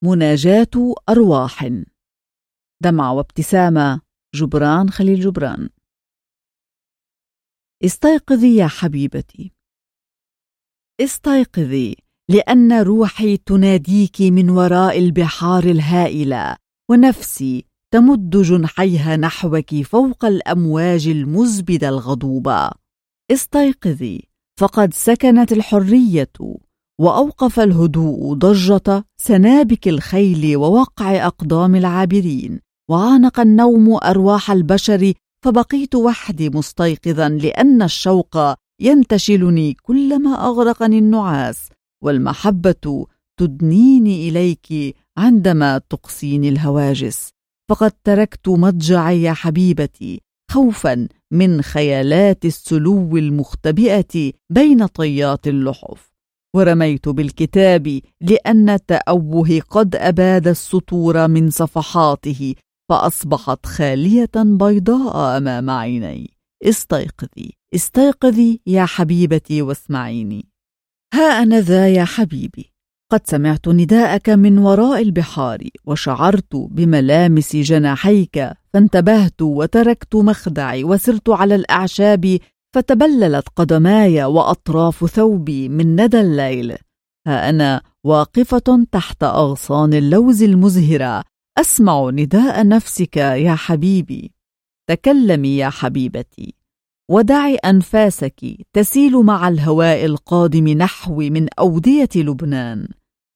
مناجاة أرواح. دمعة وابتسامة، جبران خليل جبران. استيقظي يا حبيبتي، استيقظي، لأن روحي تناديك من وراء البحار الهائلة، ونفسي تمد جنحيها نحوك فوق الأمواج المزبدة الغضوبة. استيقظي، فقد سكنت الحرية، وأوقف الهدوء ضجة سنابك الخيل ووقع أقدام العابرين، وعانق النوم أرواح البشر، فبقيت وحدي مستيقظا، لأن الشوق ينتشلني كلما أغرقني النعاس، والمحبة تدنيني إليك عندما تقصيني الهواجس. فقد تركت مضجعي يا حبيبتي، خوفا من خيالات السلو المختبئة بين طيات اللحف، ورميت بالكتاب لأن التأوه قد أباد السطور من صفحاته، فأصبحت خالية بيضاء أمام عيني. استيقظي، استيقظي يا حبيبتي واسمعيني. ها أنا ذا يا حبيبي، قد سمعت نداءك من وراء البحار، وشعرت بملامس جناحيك، فانتبهت وتركت مخدعي وسرت على الأعشاب، فتبللت قدماي وأطراف ثوبي من ندى الليل. ها أنا واقفة تحت أغصان اللوز المزهرة، أسمع نداء نفسك يا حبيبي. تكلمي يا حبيبتي، ودعي أنفاسك تسيل مع الهواء القادم نحو من أودية لبنان.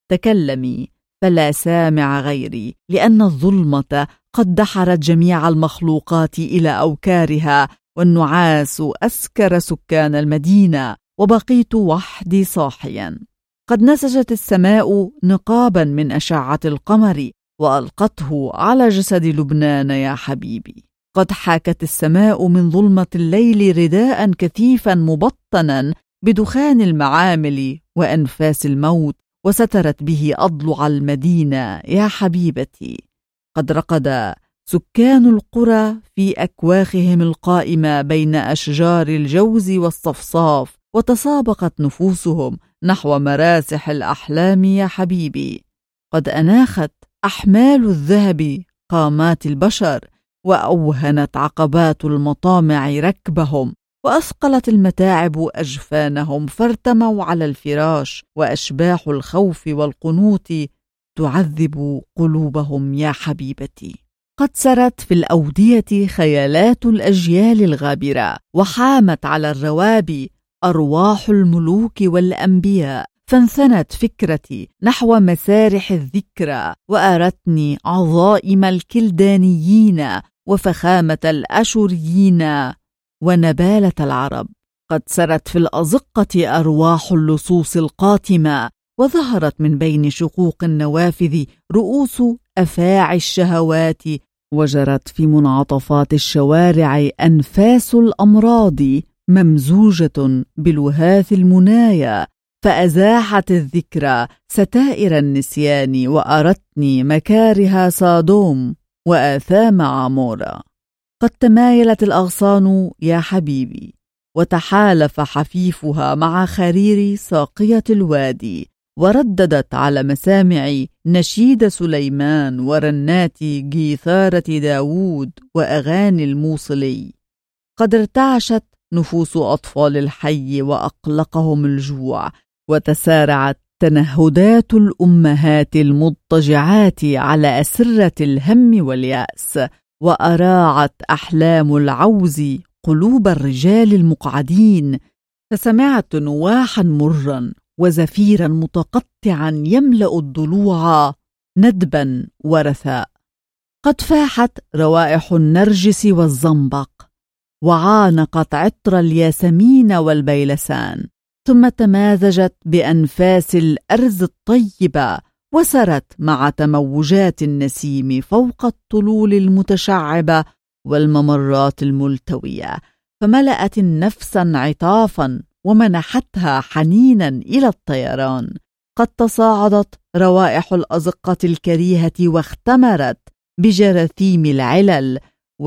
تكلمي، فلا سامع غيري، لأن الظلمة قد دحرت جميع المخلوقات إلى أوكارها، والنعاس أسكر سكان المدينة، وبقيت وحدي صاحيا. قد نسجت السماء نقابا من أشعة القمر، وألقته على جسد لبنان يا حبيبي. قد حاكت السماء من ظلمة الليل رداء كثيفا مبطنا بدخان المعامل وأنفاس الموت، وسترت به أضلع المدينة يا حبيبتي. قد رقد سكان القرى في أكواخهم القائمة بين أشجار الجوز والصفصاف، وتسابقت نفوسهم نحو مراسح الأحلام يا حبيبي. قد أناخت أحمال الذهب قامات البشر، وأوهنت عقبات المطامع ركبهم، وأثقلت المتاعب أجفانهم، فارتموا على الفراش، وأشباح الخوف والقنوط تعذب قلوبهم يا حبيبتي. قد سرت في الأودية خيالات الأجيال الغابرة، وحامت على الروابي أرواح الملوك والأنبياء، فانثنت فكرتي نحو مسارح الذكرى، وأرتني عظائم الكلدانيين وفخامة الأشوريين ونبالة العرب. قد سرت في الأزقة أرواح اللصوص القاتمة، وظهرت من بين شقوق النوافذ رؤوس أفاعي الشهوات، وجرت في منعطفات الشوارع أنفاس الأمراض ممزوجة بالوهاث المنايا، فأزاحت الذكرى ستائر النسيان، وأرتني مكاره صادوم وآثام عمورة. قد تمايلت الأغصان يا حبيبي، وتحالف حفيفها مع خرير ساقية الوادي، ورددت على مسامعي نشيد سليمان ورنات جيثارة داود وأغاني الموصلي. قد ارتعشت نفوس أطفال الحي وأقلقهم الجوع، وتسارعت تنهدات الأمهات المضطجعات على أسرة الهم واليأس، وأراعت أحلام العوز قلوب الرجال المقعدين، فسمعت نواحا مرا وزفيرا متقطعا يملأ الضلوع ندبا ورثاء. قد فاحت روائح النرجس والزنبق، وعانقت عطر الياسمين والبيلسان، ثم تمازجت بأنفاس الأرز الطيبة، وسرت مع تموجات النسيم فوق الطلول المتشعبة والممرات الملتوية، فملأت النفس انعطافا ومنحتها حنينا إلى الطيران. قد تصاعدت روائح الأزقة الكريهة، واختمرت بجراثيم العلل،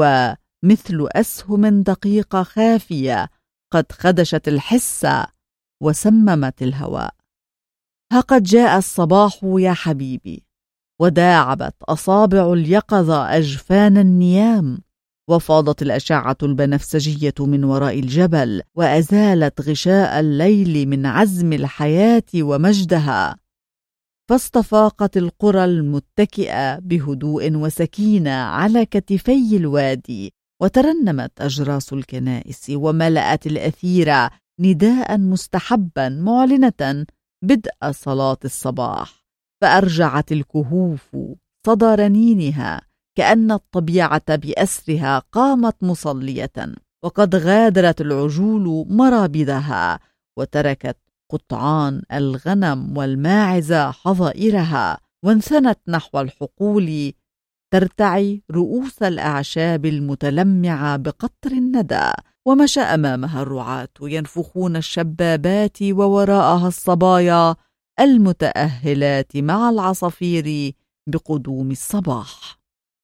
ومثل أسهم دقيقة خافية قد خدشت الحس وسممت الهواء. ها قد جاء الصباح يا حبيبي، وداعبت أصابع اليقظة أجفان النيام، وفاضت الأشعة البنفسجية من وراء الجبل، وأزالت غشاء الليل من عزم الحياة ومجدها. فاستفاقت القرى المتكئة بهدوء وسكينة على كتفي الوادي، وترنمت أجراس الكنائس، وملأت الأثير نداء مستحبا معلنة بدء صلاة الصباح. فأرجعت الكهوف صدى رنينها، كأن الطبيعة بأسرها قامت مصلية، وقد غادرت العجول مرابضها، وتركت قطعان الغنم والماعز حظائرها، وانثنت نحو الحقول ترتعي رؤوس الأعشاب المتلمعة بقطر الندى. ومشى أمامها الرعاة ينفخون الشبابات، ووراءها الصبايا المتأهلات مع العصافير بقدوم الصباح.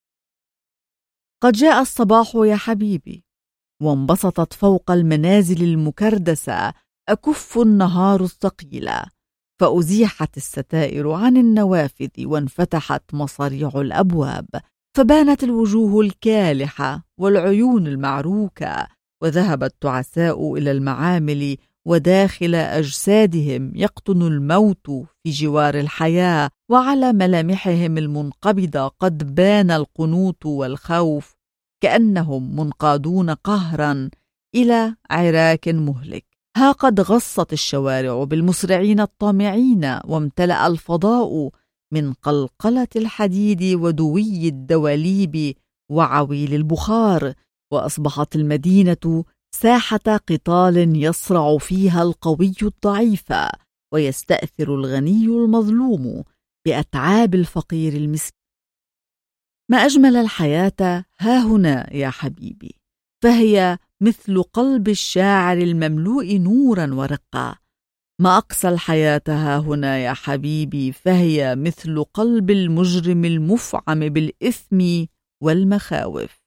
قد جاء الصباح يا حبيبي، وانبسطت فوق المنازل المكردسة أكف النهار الثقيلة، فأزيحت الستائر عن النوافذ، وانفتحت مصاريع الأبواب، فبانت الوجوه الكالحة والعيون المعروكة، وذهب التعساء إلى المعامل، وداخل أجسادهم يقطن الموت في جوار الحياة، وعلى ملامحهم المنقبضة قد بان القنوط والخوف، كأنهم منقادون قهرا إلى عراك مهلك. ها قد غصت الشوارع بالمسرعين الطامعين، وامتلأ الفضاء من قلقلة الحديد ودوي الدواليب وعويل البخار، وأصبحت المدينة ساحة قتال يصرع فيها القوي الضعيف، ويستأثر الغني المظلوم بأتعاب الفقير المسكين. ما أجمل الحياة ها هنا يا حبيبي، فهي مثل قلب الشاعر المملوء نورا ورقة. ما أقسى الحياة ها هنا يا حبيبي، فهي مثل قلب المجرم المفعم بالإثم والمخاوف.